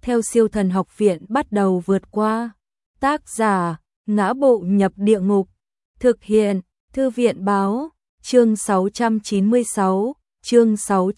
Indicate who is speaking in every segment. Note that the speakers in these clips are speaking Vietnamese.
Speaker 1: theo Siêu Thần Học Viện bắt đầu vượt qua. Tác giả: Ngã Bộ Nhập Địa Ngục. Thực hiện: Thư viện báo. Chương 696, chương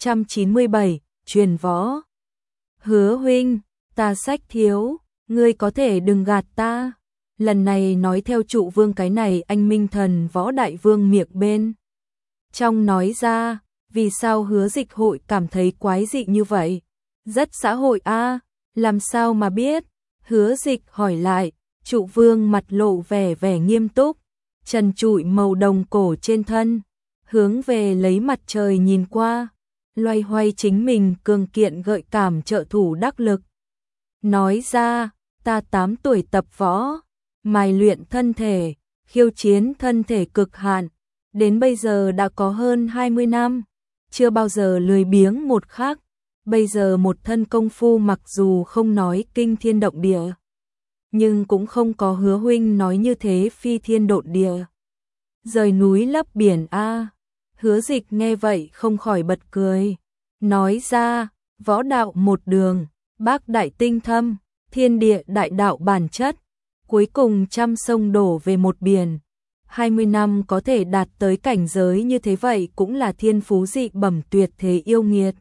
Speaker 1: 697, truyền võ. Hứa huynh, ta sách thiếu, ngươi có thể đừng gạt ta. Lần này nói theo trụ vương cái này anh Minh Thần Võ Đại Vương miệng bên trong nói ra, vì sao Hứa Dịch hội cảm thấy quái dị như vậy? Rất xã hội a, làm sao mà biết? Hứa Dịch hỏi lại, trụ vương mặt lộ vẻ nghiêm túc, trần trụi màu đồng cổ trên thân, hướng về lấy mặt trời nhìn qua, loay hoay chính mình cường kiện gợi cảm trợ thủ đắc lực. Nói ra, ta 8 tuổi tập võ, mài luyện thân thể, khiêu chiến thân thể cực hạn, đến bây giờ đã có hơn 20 năm, chưa bao giờ lười biếng một khắc. Bây giờ một thân công phu mặc dù không nói kinh thiên động địa, nhưng cũng không có Hứa huynh nói như thế phi thiên độn địa, rời núi lấp biển a. Hứa Dịch nghe vậy không khỏi bật cười, nói ra, võ đạo một đường, bác đại tinh thâm, thiên địa đại đạo bản chất, cuối cùng trăm sông đổ về một biển. 20 năm có thể đạt tới cảnh giới như thế vậy cũng là thiên phú dị bẩm tuyệt thế yêu nghiệt.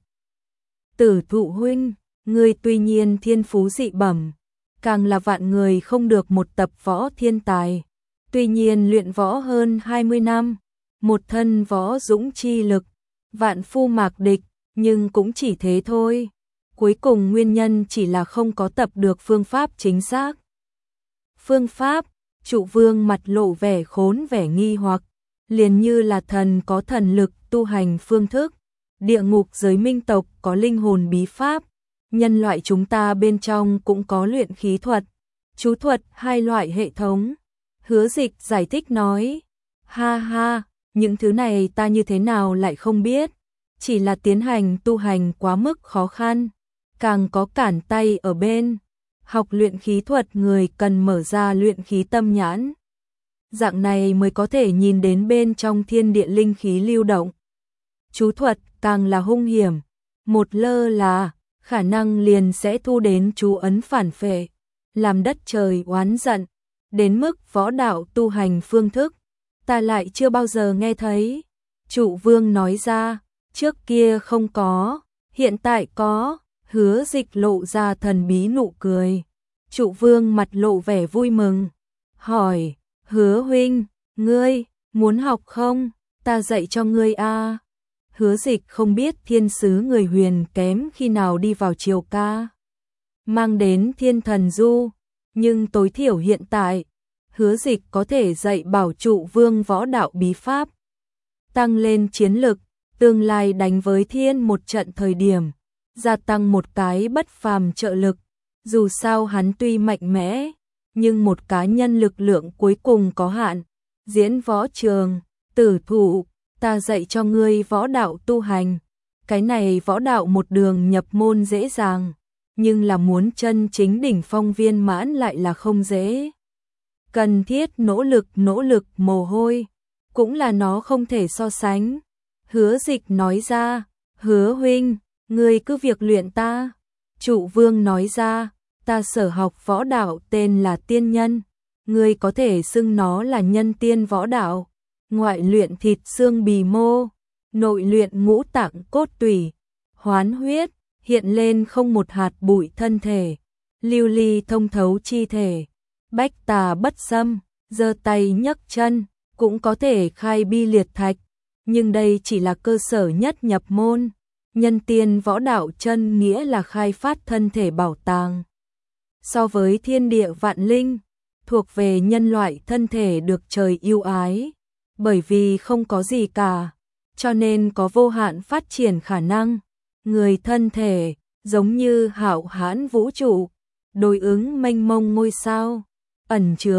Speaker 1: Tử Thụ huynh, ngươi tuy nhiên thiên phú dị bẩm, càng là vạn người không được một tập võ thiên tài. Tuy nhiên luyện võ hơn 20 năm, một thân võ dũng chi lực, vạn phu mạc địch, nhưng cũng chỉ thế thôi. Cuối cùng nguyên nhân chỉ là không có tập được phương pháp chính xác. Phương pháp, trụ vương mặt lộ vẻ khốn vẻ nghi hoặc, liền như là thần có thần lực tu hành phương thức. Địa ngục giới minh tộc có linh hồn bí pháp, nhân loại chúng ta bên trong cũng có luyện khí thuật, chú thuật, hai loại hệ thống. Hứa Dịch giải thích nói, ha ha, những thứ này ta như thế nào lại không biết, chỉ là tiến hành tu hành quá mức khó khăn, càng có cản tay ở bên. Học luyện khí thuật người cần mở ra luyện khí tâm nhãn, dạng này mới có thể nhìn đến bên trong thiên địa linh khí lưu động. Chú thuật càng là hung hiểm, một lơ là khả năng liền sẽ thu đến chú ấn phản phệ, làm đất trời oán giận. Đến mức võ đạo tu hành phương thức, ta lại chưa bao giờ nghe thấy. Trụ vương nói ra, trước kia không có, hiện tại có. Hứa Dịch lộ ra thần bí nụ cười. Trụ vương mặt lộ vẻ vui mừng, hỏi, Hứa huynh, ngươi muốn học không? Ta dạy cho ngươi a. Hứa Dịch không biết thiên sứ người huyền kém khi nào đi vào triều ca, mang đến thiên thần du, nhưng tối thiểu hiện tại, Hứa Dịch có thể dạy bảo trụ vương võ đạo bí pháp, tăng lên chiến lực, tương lai đánh với thiên một trận thời điểm, gia tăng một cái bất phàm trợ lực. Dù sao hắn tuy mạnh mẽ, nhưng một cá nhân lực lượng cuối cùng có hạn. Diễn võ trường, Tử Thụ, ta dạy cho ngươi võ đạo tu hành. Cái này võ đạo một đường nhập môn dễ dàng, nhưng là muốn chân chính đỉnh phong viên mãn lại là không dễ. Cần thiết nỗ lực mồ hôi, cũng là nó không thể so sánh. Hứa Dịch nói ra, Hứa huynh, ngươi cứ việc luyện ta. Trụ vương nói ra, ta sở học võ đạo tên là tiên nhân, ngươi có thể xưng nó là nhân tiên võ đạo. Ngoại luyện thịt xương bì mô, nội luyện ngũ tạng cốt tủy, hoán huyết, hiện lên không một hạt bụi thân thể, lưu ly thông thấu chi thể, bách tà bất xâm, giơ tay nhấc chân, cũng có thể khai bi liệt thạch, nhưng đây chỉ là cơ sở nhất nhập môn. Nhân tiên võ đạo chân nghĩa là khai phát thân thể bảo tàng. So với thiên địa vạn linh, thuộc về nhân loại thân thể được trời yêu ái, bởi vì không có gì cả, cho nên có vô hạn phát triển khả năng. Người thân thể, giống như hạo hãn vũ trụ, đối ứng mênh mông ngôi sao, ẩn chứa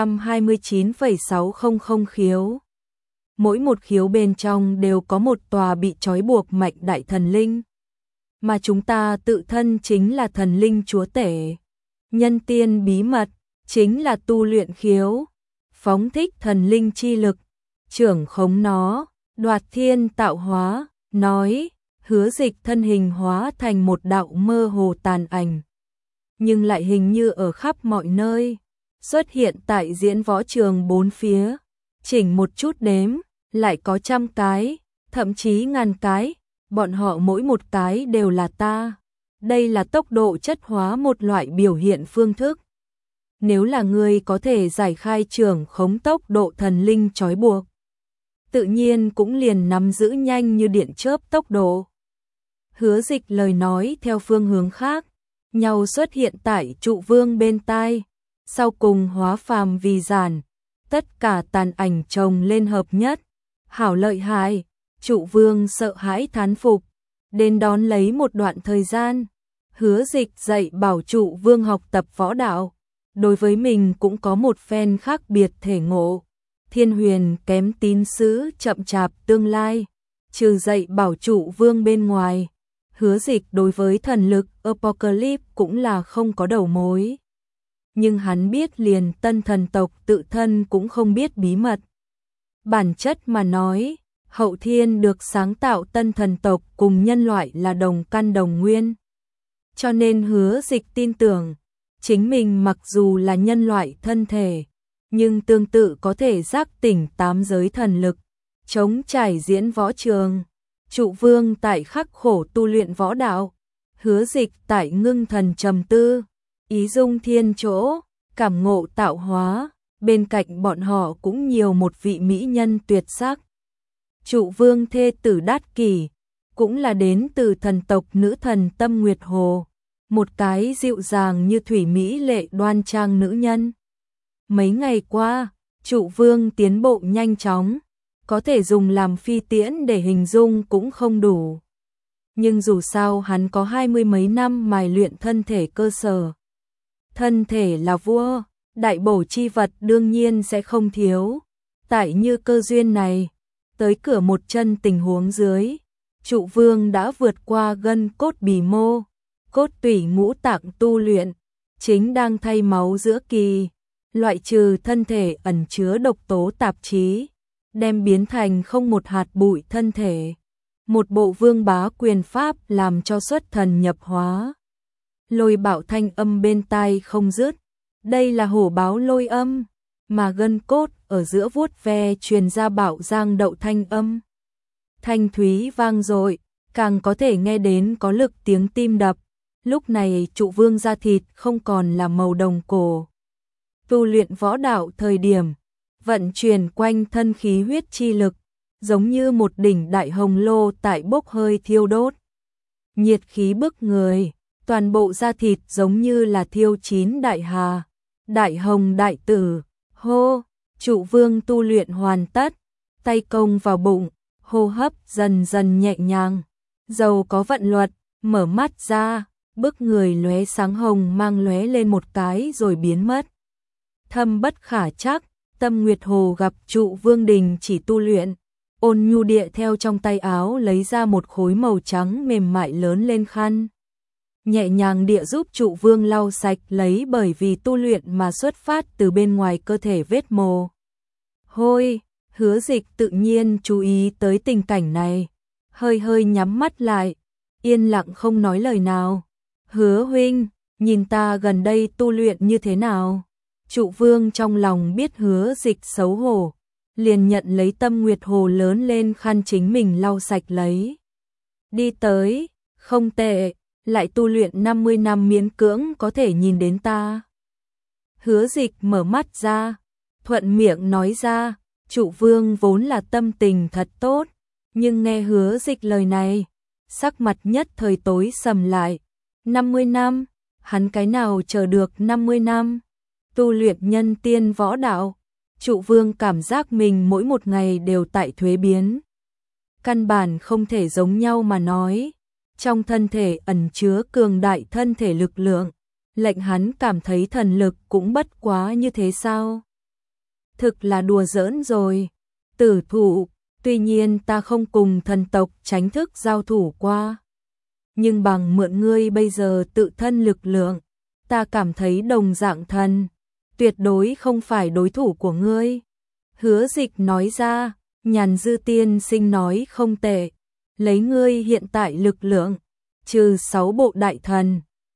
Speaker 1: 129,600 khiếu. Mỗi một khiếu bên trong đều có một tòa bị trói buộc mạch đại thần linh, mà chúng ta tự thân chính là thần linh chúa tể. Nhân tiên bí mật chính là tu luyện khiếu, phóng thích thần linh chi lực, trưởng khống nó, đoạt thiên tạo hóa. Nói, Hứa Dịch thân hình hóa thành một đạo mơ hồ tàn ảnh, nhưng lại hình như ở khắp mọi nơi, xuất hiện tại diễn võ trường bốn phía, chỉnh một chút đếm, lại có trăm cái, thậm chí ngàn cái, bọn họ mỗi một cái đều là ta. Đây là tốc độ chất hóa một loại biểu hiện phương thức. Nếu là người có thể giải khai trưởng khống tốc độ thần linh trói buộc, tự nhiên cũng liền nắm giữ nhanh như điện chớp tốc độ. Hứa Dịch lời nói theo phương hướng khác, nhau xuất hiện tại trụ vương bên tai, sau cùng hóa phàm vì giản, tất cả tàn ảnh chồng lên hợp nhất, hảo lợi hại, trụ vương sợ hãi thán phục, đến đón lấy một đoạn thời gian, Hứa Dịch dạy bảo trụ vương học tập võ đạo, đối với mình cũng có một phen khác biệt thể ngộ. Thiên huyền kém tín sứ chậm chạp tương lai, trừ dạy bảo trụ vương bên ngoài, Hứa Dịch đối với thần lực Apocalypse cũng là không có đầu mối. Nhưng hắn biết liền tân thần tộc tự thân cũng không biết bí mật. Bản chất mà nói, hậu thiên được sáng tạo tân thần tộc cùng nhân loại là đồng căn đồng nguyên. Cho nên Hứa Dịch tin tưởng, chính mình mặc dù là nhân loại thân thể, nhưng tương tự có thể giác tỉnh tám giới thần lực, chống trải diễn võ trường. Trụ vương tại khắc khổ tu luyện võ đạo, Hứa Dịch tại ngưng thần trầm tư, ý dung thiên chỗ, cảm ngộ tạo hóa, bên cạnh bọn họ cũng nhiều một vị mỹ nhân tuyệt sắc. Trụ vương thê tử Đát Kỷ, cũng là đến từ thần tộc nữ thần Tâm Nguyệt Hồ, một cái dịu dàng như thủy mỹ lệ đoan trang nữ nhân. Mấy ngày qua, trụ vương tiến bộ nhanh chóng, có thể dùng làm phi tiễn để hình dung cũng không đủ. Nhưng dù sao hắn có 20 mấy năm mài luyện thân thể cơ sở. Thân thể là vua, đại bổ chi vật đương nhiên sẽ không thiếu. Tại như cơ duyên này, tới cửa một chân tình huống dưới, trụ vương đã vượt qua gân cốt bì mô, cốt tủy ngũ tạng tu luyện, chính đang thay máu giữa kỳ, loại trừ thân thể ẩn chứa độc tố tạp chí, đem biến thành không một hạt bụi thân thể. Một bộ vương bá quyền pháp làm cho xuất thần nhập hóa. Lôi bạo thanh âm bên tai không dứt. Đây là hổ báo lôi âm, mà gân cốt ở giữa vuốt ve truyền ra bạo giang đậu thanh âm. Thanh thúy vang dội, càng có thể nghe đến có lực tiếng tim đập. Lúc này trụ vương da thịt không còn là màu đồng cổ. Tu luyện võ đạo thời điểm, vận chuyển quanh thân khí huyết chi lực, giống như một đỉnh đại hồng lô tại bốc hơi thiêu đốt. Nhiệt khí bức người, toàn bộ da thịt giống như là thiêu chín đại hà, đại hồng đại tử. Hô, trụ vương tu luyện hoàn tất, tay công vào bụng, hô hấp dần dần nhẹ nhàng, dầu có vận luật, mở mắt ra, bức người lóe sáng hồng mang lóe lên một cái rồi biến mất. Thâm bất khả trắc, Tâm Nguyệt Hồ gặp trụ vương đình chỉ tu luyện, ôn nhu địa theo trong tay áo lấy ra một khối màu trắng mềm mại lớn lên khăn. Nhẹ nhàng địa giúp trụ vương lau sạch lấy bởi vì tu luyện mà xuất phát từ bên ngoài cơ thể vết mồ hôi. Hứa Dịch tự nhiên chú ý tới tình cảnh này, hơi hơi nhắm mắt lại, yên lặng không nói lời nào. Hứa huynh, nhìn ta gần đây tu luyện như thế nào? Trụ vương trong lòng biết Hứa Dịch xấu hổ, liền nhận lấy Tâm Nguyệt Hồ lớn lên khăn chính mình lau sạch lấy. Đi tới, không tệ, lại tu luyện 50 năm miễn cưỡng có thể nhìn đến ta. Hứa Dịch mở mắt ra, thuận miệng nói ra, trụ vương vốn là tâm tình thật tốt, nhưng nghe Hứa Dịch lời này, sắc mặt nhất thời tối sầm lại. 50 năm, hắn cái nào chờ được 50 năm? Tu luyện nhân tiên võ đạo, trụ vương cảm giác mình mỗi một ngày đều tại thuế biến. Căn bản không thể giống nhau mà nói. Trong thân thể ẩn chứa cường đại thân thể lực lượng, lệnh hắn cảm thấy thần lực cũng bất quá như thế sao? Thực là đùa giỡn rồi. Tử thủ, tuy nhiên ta không cùng thần tộc tránh thức giao thủ qua. Nhưng bằng mượn ngươi bây giờ tự thân lực lượng, ta cảm thấy đồng dạng thần, tuyệt đối không phải đối thủ của ngươi. Hứa Dịch nói ra, Nhàn Dư tiên sinh nói không tệ, lấy ngươi hiện tại lực lượng, trừ 6 bộ đại thần,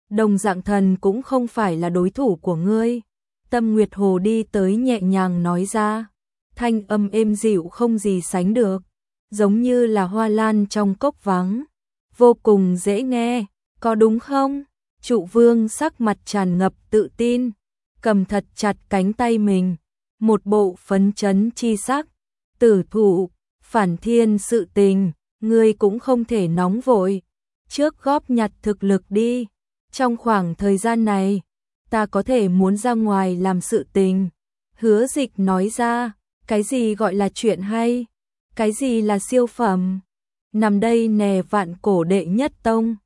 Speaker 1: Đồng Dạng Thần cũng không phải là đối thủ của ngươi. Tâm Nguyệt Hồ đi tới nhẹ nhàng nói ra, thanh âm êm dịu không gì sánh được, giống như là hoa lan trong cốc vắng, vô cùng dễ nghe, có đúng không? Trụ Vương sắc mặt tràn ngập tự tin, cầm thật chặt cánh tay mình, một bộ phấn chấn chi sắc. Tử Thụ, Phản Thiên sự tình, ngươi cũng không thể nóng vội, trước góp nhặt thực lực đi. Trong khoảng thời gian này, ta có thể muốn ra ngoài làm sự tình. Hứa Dịch nói ra, cái gì gọi là chuyện hay? Cái gì là siêu phẩm? Nằm đây nè Vạn Cổ đệ nhất tông.